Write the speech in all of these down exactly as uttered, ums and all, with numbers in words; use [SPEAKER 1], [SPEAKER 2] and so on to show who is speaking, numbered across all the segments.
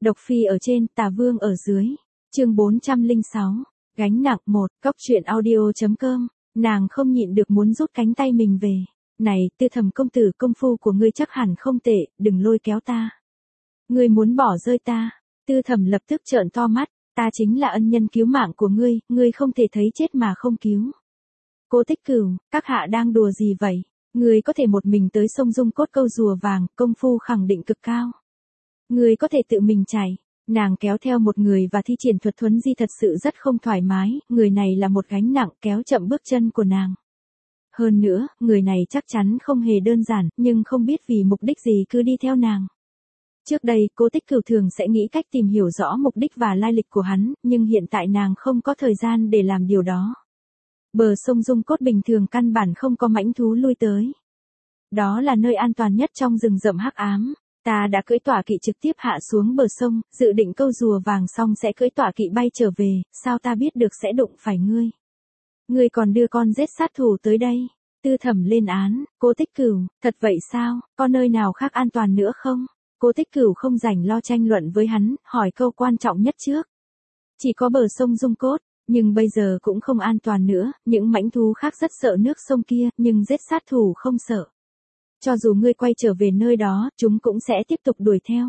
[SPEAKER 1] Độc Phi ở trên, Tà Vương ở dưới. Chương bốn trăm lẻ sáu. Gánh nặng một. Cóc truyện audio chấm com. Nàng không nhịn được muốn rút cánh tay mình về. Này, Tư Thẩm công tử, công phu của ngươi chắc hẳn không tệ, đừng lôi kéo ta. Ngươi muốn bỏ rơi ta. Tư Thẩm lập tức trợn to mắt, ta chính là ân nhân cứu mạng của ngươi, ngươi không thể thấy chết mà không cứu. Cố Tích Cửu, các hạ đang đùa gì vậy? Ngươi có thể một mình tới sông Dung Cốt câu rùa vàng, công phu khẳng định cực cao. Ngươi có thể tự mình chạy. Nàng kéo theo một người và thi triển thuật thuấn di thật sự rất không thoải mái, người này là một gánh nặng kéo chậm bước chân của nàng. Hơn nữa, người này chắc chắn không hề đơn giản, nhưng không biết vì mục đích gì cứ đi theo nàng. Trước đây, Cố Tích Cửu thường sẽ nghĩ cách tìm hiểu rõ mục đích và lai lịch của hắn, nhưng hiện tại nàng không có thời gian để làm điều đó. Bờ sông Dung Cốt bình thường căn bản không có mãnh thú lui tới. Đó là nơi an toàn nhất trong rừng rậm hắc ám. Ta đã cưỡi tọa kỵ trực tiếp hạ xuống bờ sông, dự định câu rùa vàng xong sẽ cưỡi tọa kỵ bay trở về, sao ta biết được sẽ đụng phải ngươi. Ngươi còn đưa con giết sát thủ tới đây. Tư Thẩm lên án, Cố Tích Cửu, thật vậy sao, có nơi nào khác an toàn nữa không? Cố Tích Cửu không rảnh lo tranh luận với hắn, hỏi câu quan trọng nhất trước. Chỉ có bờ sông Dung Cốt, nhưng bây giờ cũng không an toàn nữa, những mãnh thú khác rất sợ nước sông kia, nhưng giết sát thủ không sợ. Cho dù ngươi quay trở về nơi đó, chúng cũng sẽ tiếp tục đuổi theo.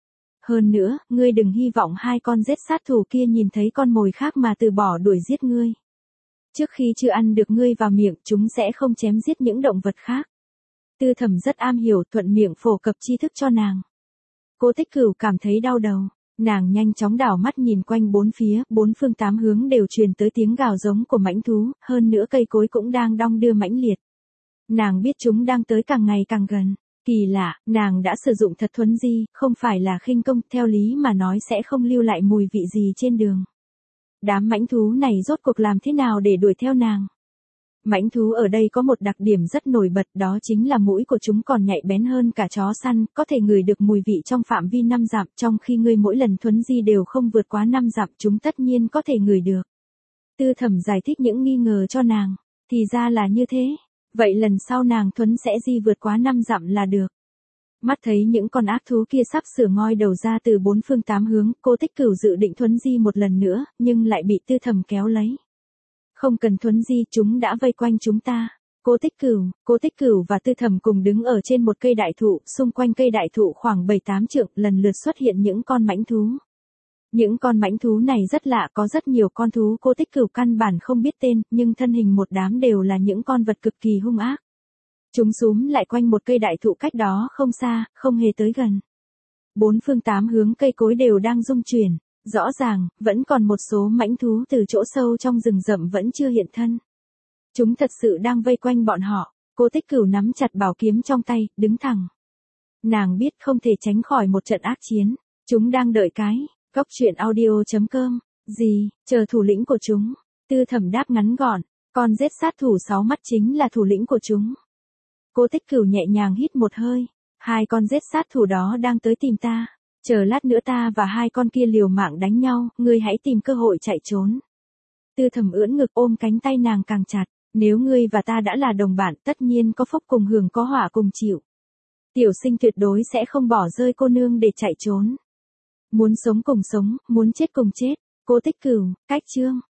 [SPEAKER 1] Hơn nữa, ngươi đừng hy vọng hai con giết sát thủ kia nhìn thấy con mồi khác mà từ bỏ đuổi giết ngươi. Trước khi chưa ăn được ngươi vào miệng, chúng sẽ không chém giết những động vật khác. Tư Thẩm rất am hiểu, thuận miệng phổ cập tri thức cho nàng. Cố Tích Cửu cảm thấy đau đầu. Nàng nhanh chóng đảo mắt nhìn quanh bốn phía, bốn phương tám hướng đều truyền tới tiếng gào giống của mãnh thú, hơn nữa cây cối cũng đang đong đưa mãnh liệt. Nàng biết chúng đang tới càng ngày càng gần. Kỳ lạ, nàng đã sử dụng thật thuấn di, không phải là khinh công, theo lý mà nói sẽ không lưu lại mùi vị gì trên đường. Đám mãnh thú này rốt cuộc làm thế nào để đuổi theo nàng? Mãnh thú ở đây có một đặc điểm rất nổi bật, đó chính là mũi của chúng còn nhạy bén hơn cả chó săn, có thể ngửi được mùi vị trong phạm vi năm dặm, trong khi ngươi mỗi lần thuấn di đều không vượt quá năm dặm, chúng tất nhiên có thể ngửi được. Tư Thẩm giải thích những nghi ngờ cho nàng, thì ra là như thế. Vậy lần sau nàng thuấn sẽ di vượt quá năm dặm là được. Mắt thấy những con ác thú kia sắp sửa ngoi đầu ra từ bốn phương tám hướng, Cố Tích Cửu dự định thuấn di một lần nữa, nhưng lại bị Tư Thẩm kéo lấy. Không cần thuấn di, chúng đã vây quanh chúng ta. Cố Tích Cửu, Cố Tích Cửu và Tư Thẩm cùng đứng ở trên một cây đại thụ, xung quanh cây đại thụ khoảng bảy tám trượng, lần lượt xuất hiện những con mãnh thú. Những con mãnh thú này rất lạ, có rất nhiều con thú Cố Tích Cửu căn bản không biết tên, nhưng thân hình một đám đều là những con vật cực kỳ hung ác. Chúng xúm lại quanh một cây đại thụ cách đó không xa, không hề tới gần. Bốn phương tám hướng cây cối đều đang rung chuyển, rõ ràng, vẫn còn một số mãnh thú từ chỗ sâu trong rừng rậm vẫn chưa hiện thân. Chúng thật sự đang vây quanh bọn họ. Cố Tích Cửu nắm chặt bảo kiếm trong tay, đứng thẳng. Nàng biết không thể tránh khỏi một trận ác chiến. Chúng đang đợi cái. Cóc truyện audio chấm com. Gì, chờ thủ lĩnh của chúng. Tư Thẩm đáp ngắn gọn, con giết sát thủ sáu mắt chính là thủ lĩnh của chúng. Cố Tích Cửu nhẹ nhàng hít một hơi, hai con giết sát thủ đó đang tới tìm ta. Chờ lát nữa ta và hai con kia liều mạng đánh nhau, ngươi hãy tìm cơ hội chạy trốn. Tư Thẩm ưỡn ngực ôm cánh tay nàng càng chặt, nếu ngươi và ta đã là đồng bạn, tất nhiên có phúc cùng hưởng có họa cùng chịu. Tiểu sinh tuyệt đối sẽ không bỏ rơi cô nương để chạy trốn. Muốn sống cùng sống, muốn chết cùng chết. Cố Tích Cửu, cách chương.